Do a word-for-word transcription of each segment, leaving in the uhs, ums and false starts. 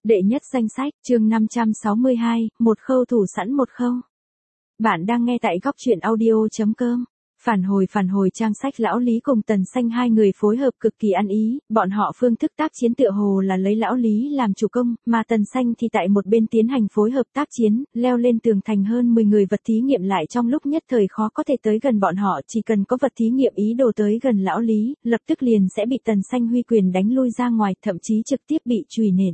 Đệ nhất danh sách, chương năm trăm sáu mươi hai, một khâu thủ sẵn một khâu. Bạn đang nghe tại góc truyện audio chấm com. Phản hồi phản hồi trang sách Lão Lý cùng Tần Xanh hai người phối hợp cực kỳ ăn ý, bọn họ phương thức tác chiến tựa hồ là lấy Lão Lý làm chủ công, mà Tần Xanh thì tại một bên tiến hành phối hợp tác chiến, leo lên tường thành hơn mười người vật thí nghiệm lại trong lúc nhất thời khó có thể tới gần bọn họ, chỉ cần có vật thí nghiệm ý đồ tới gần Lão Lý, lập tức liền sẽ bị Tần Xanh huy quyền đánh lui ra ngoài, thậm chí trực tiếp bị chùy nện.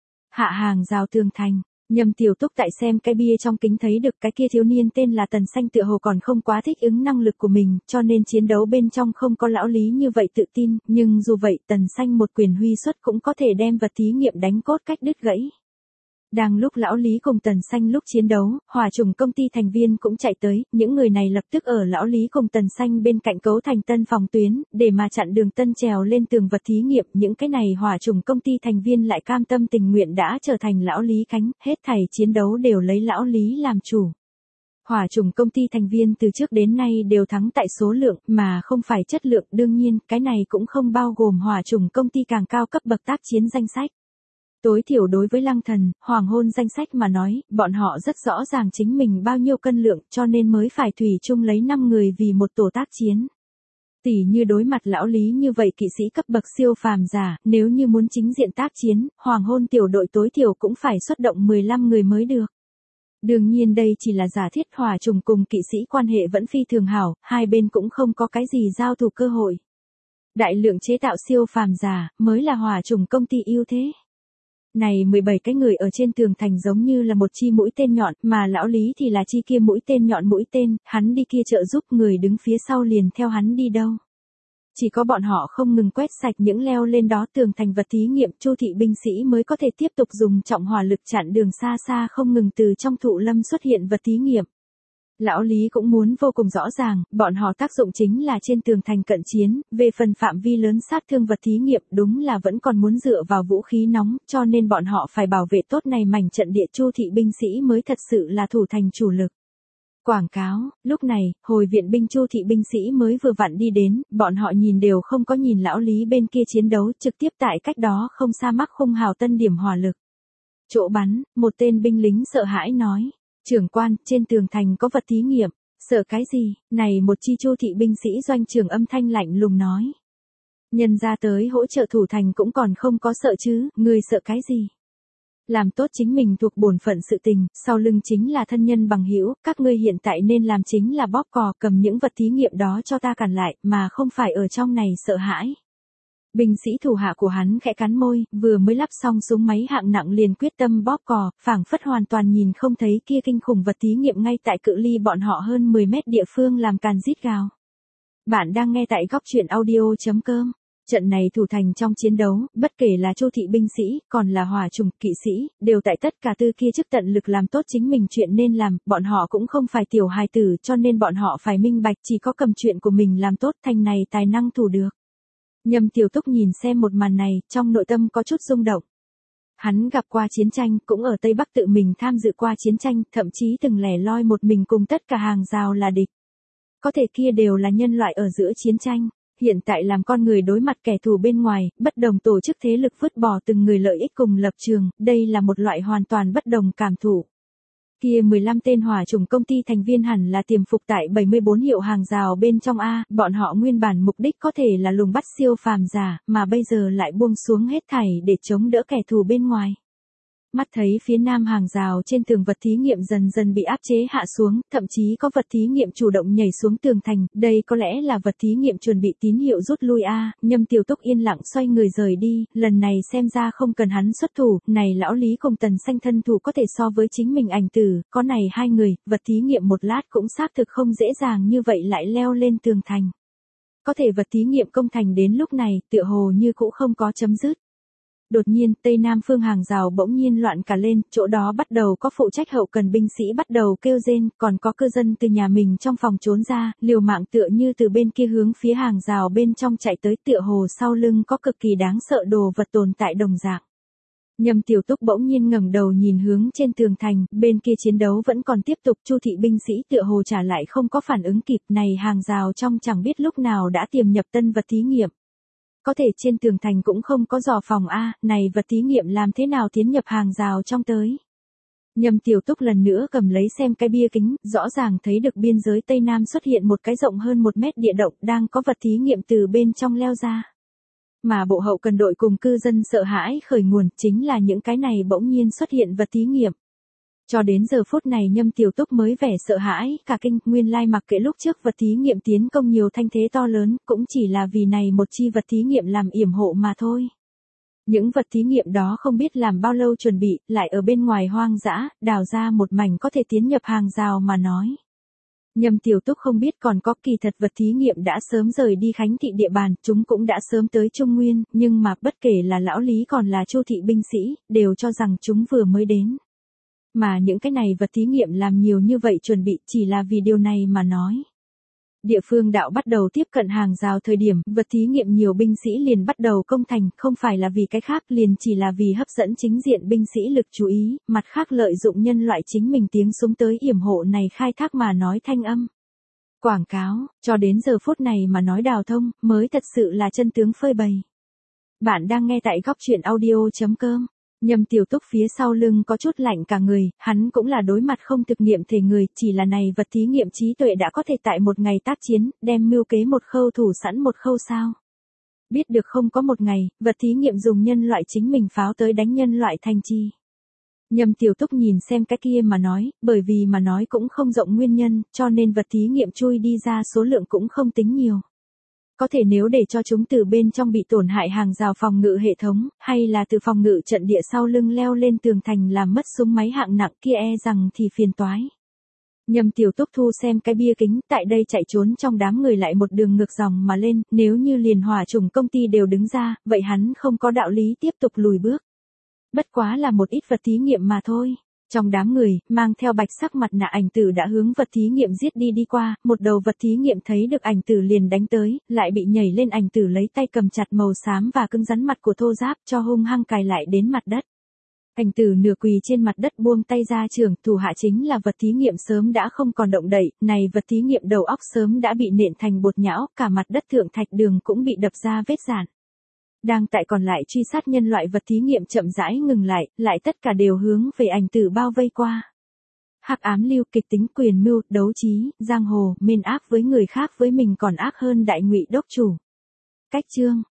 Hạ hàng rào tường thành. Nhâm Tiểu Túc tại xem cái bia trong kính thấy được cái kia thiếu niên tên là Tần Xanh tựa hồ còn không quá thích ứng năng lực của mình, cho nên chiến đấu bên trong không có Lão Lý như vậy tự tin, nhưng dù vậy Tần Xanh một quyền huy xuất cũng có thể đem vật thí nghiệm đánh cốt cách đứt gãy. Đang lúc Lão Lý cùng Tần Xanh lúc chiến đấu, hỏa trùng công ty thành viên cũng chạy tới, những người này lập tức ở Lão Lý cùng Tần Xanh bên cạnh cấu thành tân phòng tuyến, để mà chặn đường tân trèo lên tường vật thí nghiệm, những cái này hỏa trùng công ty thành viên lại cam tâm tình nguyện đã trở thành Lão Lý cánh, hết thảy chiến đấu đều lấy Lão Lý làm chủ. Hỏa trùng công ty thành viên từ trước đến nay đều thắng tại số lượng, mà không phải chất lượng, đương nhiên, cái này cũng không bao gồm hỏa trùng công ty càng cao cấp bậc tác chiến danh sách. Tối thiểu đối với Lăng Thần, Hoàng Hôn danh sách mà nói, bọn họ rất rõ ràng chính mình bao nhiêu cân lượng, cho nên mới phải thủy chung lấy năm người vì một tổ tác chiến. Tỷ như đối mặt Lão Lý như vậy kỵ sĩ cấp bậc siêu phàm giả, nếu như muốn chính diện tác chiến, Hoàng Hôn tiểu đội tối thiểu cũng phải xuất động mười lăm người mới được. Đương nhiên đây chỉ là giả thiết, hỏa trùng cùng kỵ sĩ quan hệ vẫn phi thường hảo, hai bên cũng không có cái gì giao thủ cơ hội. Đại lượng chế tạo siêu phàm giả, mới là hỏa trùng công ty ưu thế. Này mười bảy cái người ở trên tường thành giống như là một chi mũi tên nhọn, mà Lão Lý thì là chi kia mũi tên nhọn mũi tên, hắn đi kia trợ giúp người đứng phía sau liền theo hắn đi đâu. Chỉ có bọn họ không ngừng quét sạch những leo lên đó tường thành vật thí nghiệm, Chu thị binh sĩ mới có thể tiếp tục dùng trọng hỏa lực chặn đường xa xa không ngừng từ trong thụ lâm xuất hiện vật thí nghiệm. Lão Lý cũng muốn vô cùng rõ ràng, bọn họ tác dụng chính là trên tường thành cận chiến, về phần phạm vi lớn sát thương vật thí nghiệm đúng là vẫn còn muốn dựa vào vũ khí nóng, cho nên bọn họ phải bảo vệ tốt này mảnh trận địa, Chu thị binh sĩ mới thật sự là thủ thành chủ lực. Quảng cáo, lúc này, hồi viện binh Chu thị binh sĩ mới vừa vặn đi đến, bọn họ nhìn đều không có nhìn Lão Lý bên kia chiến đấu, trực tiếp tại cách đó không xa mắc khung hào tân điểm hỏa lực. Chỗ bắn, một tên binh lính sợ hãi nói. Trưởng quan, trên tường thành có vật thí nghiệm, sợ cái gì, này một chi Chu thị binh sĩ doanh trưởng âm thanh lạnh lùng nói. Nhân ra tới hỗ trợ thủ thành cũng còn không có sợ chứ, người sợ cái gì. Làm tốt chính mình thuộc bổn phận sự tình, sau lưng chính là thân nhân bằng hữu, các ngươi hiện tại nên làm chính là bóp cò cầm những vật thí nghiệm đó cho ta cản lại, mà không phải ở trong này sợ hãi. Binh sĩ thủ hạ của hắn khẽ cắn môi, vừa mới lắp xong súng máy hạng nặng liền quyết tâm bóp cò, phảng phất hoàn toàn nhìn không thấy kia kinh khủng vật thí nghiệm ngay tại cự ly bọn họ hơn mười mét địa phương làm càn rít gào. Bạn đang nghe tại góc truyện audio chấm com. Trận này thủ thành trong chiến đấu, bất kể là Chu thị binh sĩ, còn là hỏa trùng, kỵ sĩ, đều tại tất cả tư kia chức tận lực làm tốt chính mình chuyện nên làm, bọn họ cũng không phải tiểu hài tử cho nên bọn họ phải minh bạch, chỉ có cầm chuyện của mình làm tốt thành này tài năng thủ được. Nhâm Tiểu Túc nhìn xem một màn này, trong nội tâm có chút rung động. Hắn gặp qua chiến tranh, cũng ở Tây Bắc tự mình tham dự qua chiến tranh, thậm chí từng lẻ loi một mình cùng tất cả hàng rào là địch. Có thể kia đều là nhân loại ở giữa chiến tranh. Hiện tại làm con người đối mặt kẻ thù bên ngoài, bất đồng tổ chức thế lực vứt bỏ từng người lợi ích cùng lập trường, đây là một loại hoàn toàn bất đồng cảm thụ. Kia mười lăm tên hỏa trùng công ty thành viên hẳn là tiềm phục tại bảy mươi bốn hiệu hàng rào bên trong A, bọn họ nguyên bản mục đích có thể là lùng bắt siêu phàm giả, mà bây giờ lại buông xuống hết thảy để chống đỡ kẻ thù bên ngoài. Mắt thấy phía nam hàng rào trên tường vật thí nghiệm dần dần bị áp chế hạ xuống, thậm chí có vật thí nghiệm chủ động nhảy xuống tường thành, đây có lẽ là vật thí nghiệm chuẩn bị tín hiệu rút lui a. Nhâm Tiểu Túc yên lặng xoay người rời đi, lần này xem ra không cần hắn xuất thủ, này Lão Lý cùng Tần Xanh thân thủ có thể so với chính mình ảnh tử, có này hai người, vật thí nghiệm một lát cũng xác thực không dễ dàng như vậy lại leo lên tường thành. Có thể vật thí nghiệm công thành đến lúc này, tựa hồ như cũng không có chấm dứt. Đột nhiên, tây nam phương hàng rào bỗng nhiên loạn cả lên, chỗ đó bắt đầu có phụ trách hậu cần binh sĩ bắt đầu kêu rên, còn có cư dân từ nhà mình trong phòng trốn ra, liều mạng tựa như từ bên kia hướng phía hàng rào bên trong chạy tới, tựa hồ sau lưng có cực kỳ đáng sợ đồ vật tồn tại đồng dạng. Nhâm Tiểu Túc bỗng nhiên ngẩng đầu nhìn hướng trên tường thành, bên kia chiến đấu vẫn còn tiếp tục, Chu thị binh sĩ tựa hồ trả lại không có phản ứng kịp, này hàng rào trong chẳng biết lúc nào đã tiềm nhập tân vật thí nghiệm. có thể trên tường thành cũng không có dò phòng a, này vật thí nghiệm làm thế nào tiến nhập hàng rào trong tới. Nhâm Tiểu Túc lần nữa cầm lấy xem cái bia kính, rõ ràng thấy được biên giới Tây Nam xuất hiện một cái rộng hơn một mét địa động đang có vật thí nghiệm từ bên trong leo ra. Mà bộ hậu cần đội cùng cư dân sợ hãi khởi nguồn chính là những cái này bỗng nhiên xuất hiện vật thí nghiệm. Cho đến giờ phút này Nhâm Tiểu Túc mới vẻ sợ hãi, cả kinh, nguyên lai mặc kệ lúc trước vật thí nghiệm tiến công nhiều thanh thế to lớn, cũng chỉ là vì này một chi vật thí nghiệm làm yểm hộ mà thôi. Những vật thí nghiệm đó không biết làm bao lâu chuẩn bị, lại ở bên ngoài hoang dã, đào ra một mảnh có thể tiến nhập hàng rào mà nói. Nhâm Tiểu Túc không biết còn có kỳ thật vật thí nghiệm đã sớm rời đi Khánh Thị địa bàn, chúng cũng đã sớm tới Trung Nguyên, nhưng mà bất kể là lão Lý còn là Chu thị binh sĩ, đều cho rằng chúng vừa mới đến. Mà những cái này vật thí nghiệm làm nhiều như vậy chuẩn bị chỉ là vì điều này mà nói. Địa phương đạo bắt đầu tiếp cận hàng rào thời điểm, vật thí nghiệm nhiều binh sĩ liền bắt đầu công thành, không phải là vì cái khác, liền chỉ là vì hấp dẫn chính diện binh sĩ lực chú ý, mặt khác lợi dụng nhân loại chính mình tiếng súng tới yểm hộ này khai thác mà nói thanh âm. Quảng cáo, cho đến giờ phút này mà nói đào thông, mới thật sự là chân tướng phơi bày. Bạn đang nghe tại góc truyện audio chấm com. Nhâm Tiểu Túc phía sau lưng có chút lạnh cả người, hắn cũng là đối mặt không thực nghiệm thể người, chỉ là này vật thí nghiệm trí tuệ đã có thể tại một ngày tác chiến, đem mưu kế một khâu thủ sẵn một khâu sao. Biết được không có một ngày, vật thí nghiệm dùng nhân loại chính mình pháo tới đánh nhân loại thành chi. Nhâm Tiểu Túc nhìn xem cái kia mà nói, bởi vì mà nói cũng không rộng nguyên nhân, cho nên vật thí nghiệm chui đi ra số lượng cũng không tính nhiều. Có thể nếu để cho chúng từ bên trong bị tổn hại hàng rào phòng ngự hệ thống, hay là từ phòng ngự trận địa sau lưng leo lên tường thành làm mất súng máy hạng nặng kia e rằng thì phiền toái. Nhâm Tiểu Túc thu xem cái bia kính, tại đây chạy trốn trong đám người lại một đường ngược dòng mà lên, nếu như liền hỏa chủng công ty đều đứng ra, vậy hắn không có đạo lý tiếp tục lùi bước. Bất quá là một ít vật thí nghiệm mà thôi. Trong đám người, mang theo bạch sắc mặt nạ ảnh tử đã hướng vật thí nghiệm giết đi đi qua, một đầu vật thí nghiệm thấy được ảnh tử liền đánh tới, lại bị nhảy lên ảnh tử lấy tay cầm chặt màu xám và cứng rắn mặt của thô giáp cho hung hăng cài lại đến mặt đất. Ảnh tử nửa quỳ trên mặt đất buông tay ra trường, thủ hạ chính là vật thí nghiệm sớm đã không còn động đậy, này vật thí nghiệm đầu óc sớm đã bị nện thành bột nhão, cả mặt đất thượng thạch đường cũng bị đập ra vết rạn. Đang tại còn lại truy sát nhân loại vật thí nghiệm chậm rãi ngừng lại, lại tất cả đều hướng về ảnh tử bao vây qua. Hắc ám lưu, kịch tính, quyền mưu, đấu trí, giang hồ, mên ác với người khác với mình còn ác hơn đại ngụy đốc chủ. Cách chương